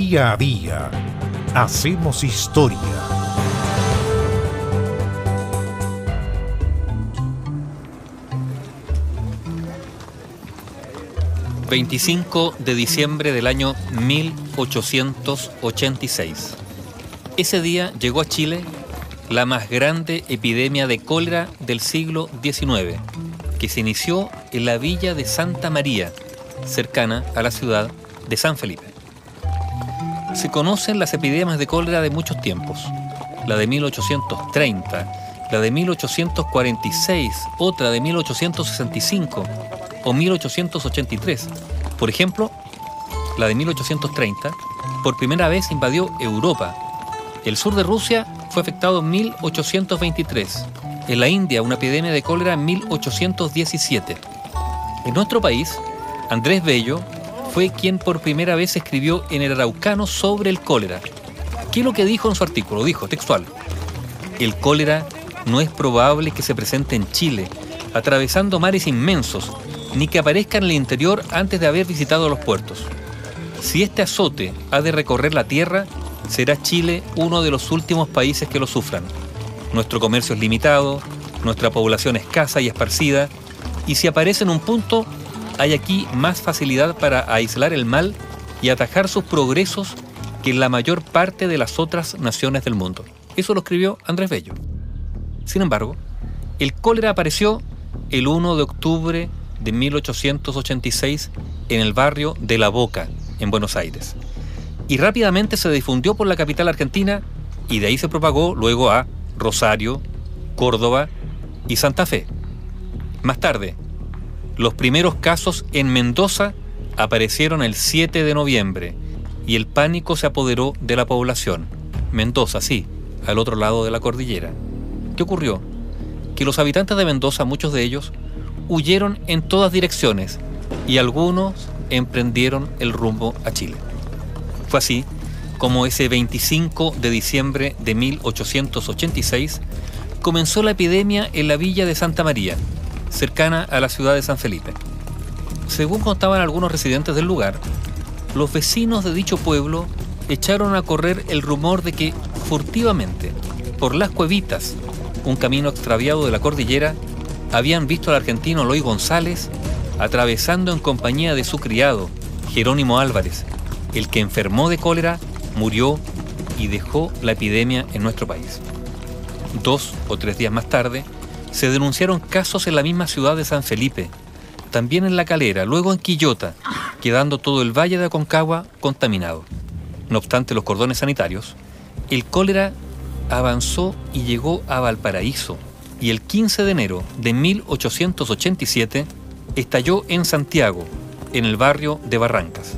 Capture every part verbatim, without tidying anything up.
Día a día hacemos historia. veinticinco de diciembre del año mil ochocientos ochenta y seis. Ese día llegó a Chile la más grande epidemia de cólera del siglo diecinueve, que se inició en la villa de Santa María, cercana a la ciudad de San Felipe. Se conocen las epidemias de cólera de muchos tiempos: la de mil ochocientos treinta, la de mil ochocientos cuarenta y seis, otra de mil ochocientos sesenta y cinco o mil ochocientos ochenta y tres. Por ejemplo, la de mil ochocientos treinta por primera vez invadió Europa. El sur de Rusia fue afectado en mil ochocientos veintitrés. En la India, una epidemia de cólera en mil ochocientos diecisiete. En nuestro país, Andrés Bello fue quien por primera vez escribió en el Araucano sobre el cólera. ¿Qué es lo que dijo en su artículo? Dijo, textual: el cólera no es probable que se presente en Chile, atravesando mares inmensos, ni que aparezca en el interior antes de haber visitado los puertos. Si este azote ha de recorrer la tierra, será Chile uno de los últimos países que lo sufran. Nuestro comercio es limitado, nuestra población escasa y esparcida, y si aparece en un punto, hay aquí más facilidad para aislar el mal y atajar sus progresos que en la mayor parte de las otras naciones del mundo. Eso lo escribió Andrés Bello. Sin embargo, el cólera apareció el primero de octubre de mil ochocientos ochenta y seis en el barrio de La Boca, en Buenos Aires, y rápidamente se difundió por la capital argentina, y de ahí se propagó luego a Rosario, Córdoba y Santa Fe. Más tarde, los primeros casos en Mendoza aparecieron el siete de noviembre y el pánico se apoderó de la población. Mendoza, sí, al otro lado de la cordillera. ¿Qué ocurrió? Que los habitantes de Mendoza, muchos de ellos, huyeron en todas direcciones y algunos emprendieron el rumbo a Chile. Fue así como ese veinticinco de diciembre de mil ochocientos ochenta y seis comenzó la epidemia en la villa de Santa María, cercana a la ciudad de San Felipe. Según contaban algunos residentes del lugar, los vecinos de dicho pueblo echaron a correr el rumor de que, furtivamente, por las Cuevitas, un camino extraviado de la cordillera, habían visto al argentino Eloy González atravesando en compañía de su criado, Jerónimo Álvarez, el que enfermó de cólera, murió y dejó la epidemia en nuestro país. Dos o tres días más tarde, se denunciaron casos en la misma ciudad de San Felipe, también en La Calera, luego en Quillota, quedando todo el valle de Aconcagua contaminado. No obstante los cordones sanitarios, el cólera avanzó y llegó a Valparaíso, y el quince de enero de mil ochocientos ochenta y siete estalló en Santiago, en el barrio de Barrancas.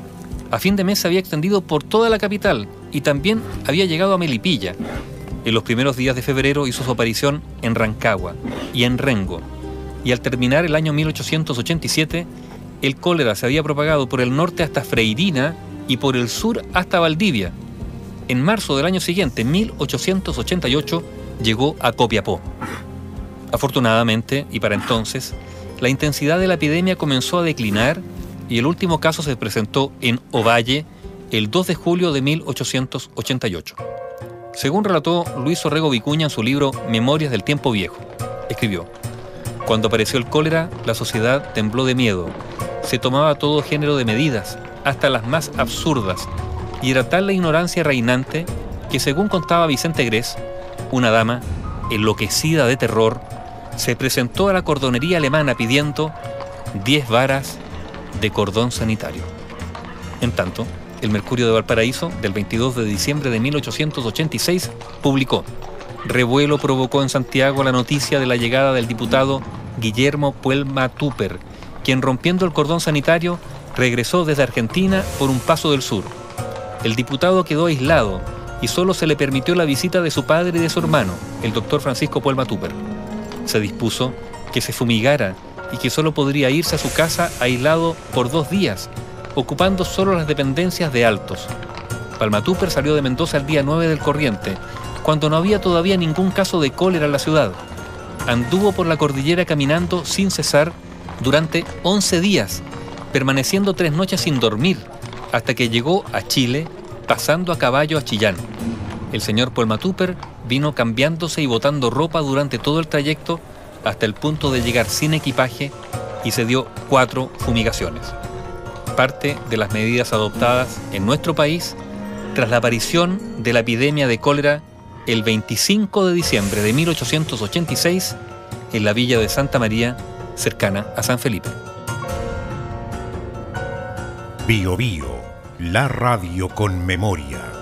A fin de mes se había extendido por toda la capital y también había llegado a Melipilla. En los primeros días de febrero hizo su aparición en Rancagua y en Rengo, y al terminar el año mil ochocientos ochenta y siete, el cólera se había propagado por el norte hasta Freirina y por el sur hasta Valdivia. En marzo del año siguiente, mil ochocientos ochenta y ocho, llegó a Copiapó. Afortunadamente, y para entonces, la intensidad de la epidemia comenzó a declinar y el último caso se presentó en Ovalle el dos de julio de mil ochocientos ochenta y ocho. Según relató Luis Orrego Vicuña en su libro Memorias del Tiempo Viejo, escribió: cuando apareció el cólera, la sociedad tembló de miedo. Se tomaba todo género de medidas, hasta las más absurdas, y era tal la ignorancia reinante que, según contaba Vicente Grés, una dama, enloquecida de terror, se presentó a la cordonería alemana pidiendo diez varas de cordón sanitario. En tanto, el Mercurio de Valparaíso, del veintidós de diciembre de mil ochocientos ochenta y seis, publicó: revuelo provocó en Santiago la noticia de la llegada del diputado Guillermo Puelma Tupper, quien, rompiendo el cordón sanitario, regresó desde Argentina por un paso del sur. El diputado quedó aislado y solo se le permitió la visita de su padre y de su hermano, el doctor Francisco Puelma Tupper. Se dispuso que se fumigara y que solo podría irse a su casa aislado por dos días, ocupando solo las dependencias de Altos. Puelma Tupper salió de Mendoza el día nueve del corriente, cuando no había todavía ningún caso de cólera en la ciudad. Anduvo por la cordillera caminando sin cesar durante once días, permaneciendo tres noches sin dormir, hasta que llegó a Chile pasando a caballo a Chillán. El señor Paul Matuper vino cambiándose y botando ropa durante todo el trayecto hasta el punto de llegar sin equipaje y se dio cuatro fumigaciones. Parte de las medidas adoptadas en nuestro país tras la aparición de la epidemia de cólera el veinticinco de diciembre de mil ochocientos ochenta y seis en la villa de Santa María, cercana a San Felipe. Bio Bio, la radio con memoria.